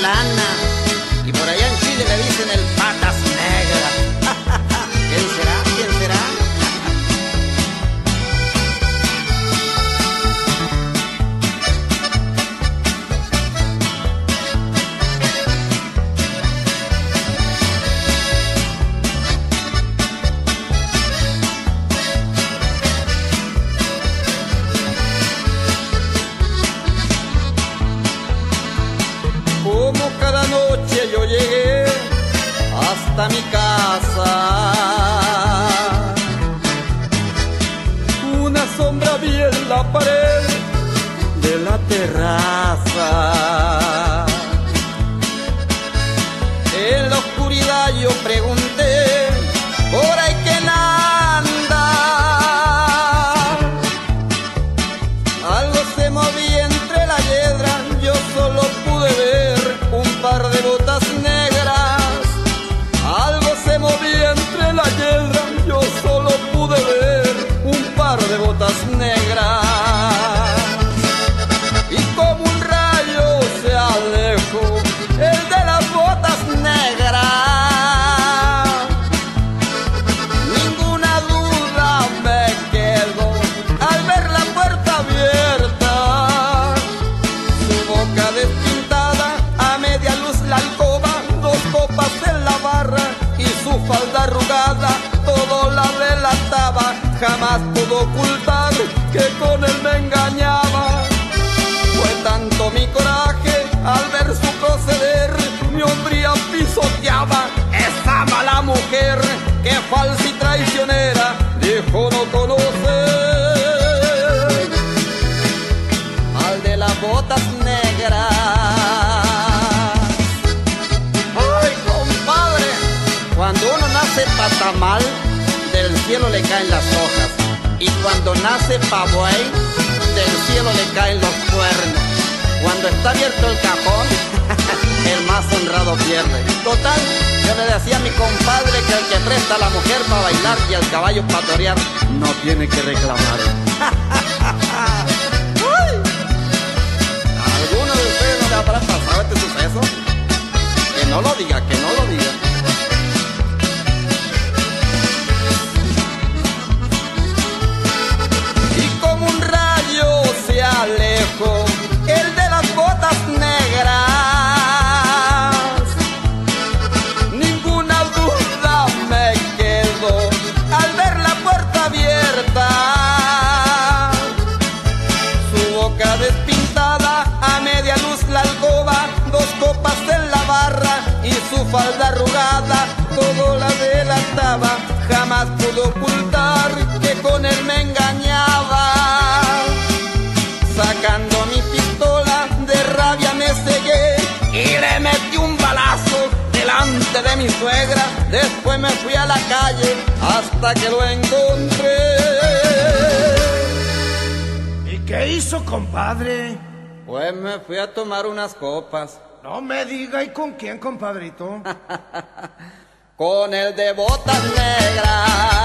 lana. Y por allá en Chile le dicen el patas negras. ¿Quién será? ¿Quién será? Como cada noche yo llegué hasta mi casa, una sombra vi en la pared de la terraza. En la oscuridad yo pregunté, ¿por ahí quién anda? Algo se movía entre la hiedra, yo solo pude ver un par de botas negras. Algo se movía entre la hiedra, yo solo pude ver un par de botas negras. Y como un rayo se alejó el de las botas negras. Ninguna duda me quedó al ver la puerta abierta. Su boca despintada, a media luz la alcoba, dos copas en la barra y su falda arrugada, todo la delataba. Jamás pudo ocultar que con él me engañaba. Fue tanto mi coraje al ver su proceder, mi hombría pisoteaba. Esa mala mujer que falsa y traicionera dijo no conocer al de las botas negras. ¡Ay, compadre! Cuando uno nace pa' tamal, del cielo le caen las hojas. Y cuando nace pa' buey, del cielo le caen los cuernos. Cuando está abierto el cajón, el más honrado pierde. Total, yo le decía a mi compadre que el que presta a la mujer para bailar y al caballo para torear no tiene que reclamar. ¿Alguno de ustedes no le habrá pasado este suceso? Que no lo diga, que no lo diga. Y como un rayo se alejó el de las botas negras. Ninguna duda me quedó al ver la puerta abierta. Su boca despintada, a media luz la alcoba, dos copas en la barra y su falda arrugada, todo la delataba. Jamás pudo ocultar que con él me engañaba. Sacando mi pistola de rabia me cegué y le metí un balazo delante de mi suegra. Después me fui a la calle hasta que lo encontré. ¿Y qué hizo, compadre? Pues me fui a tomar unas copas. No me diga, ¿y con quién, compadrito? Con el de botas negras.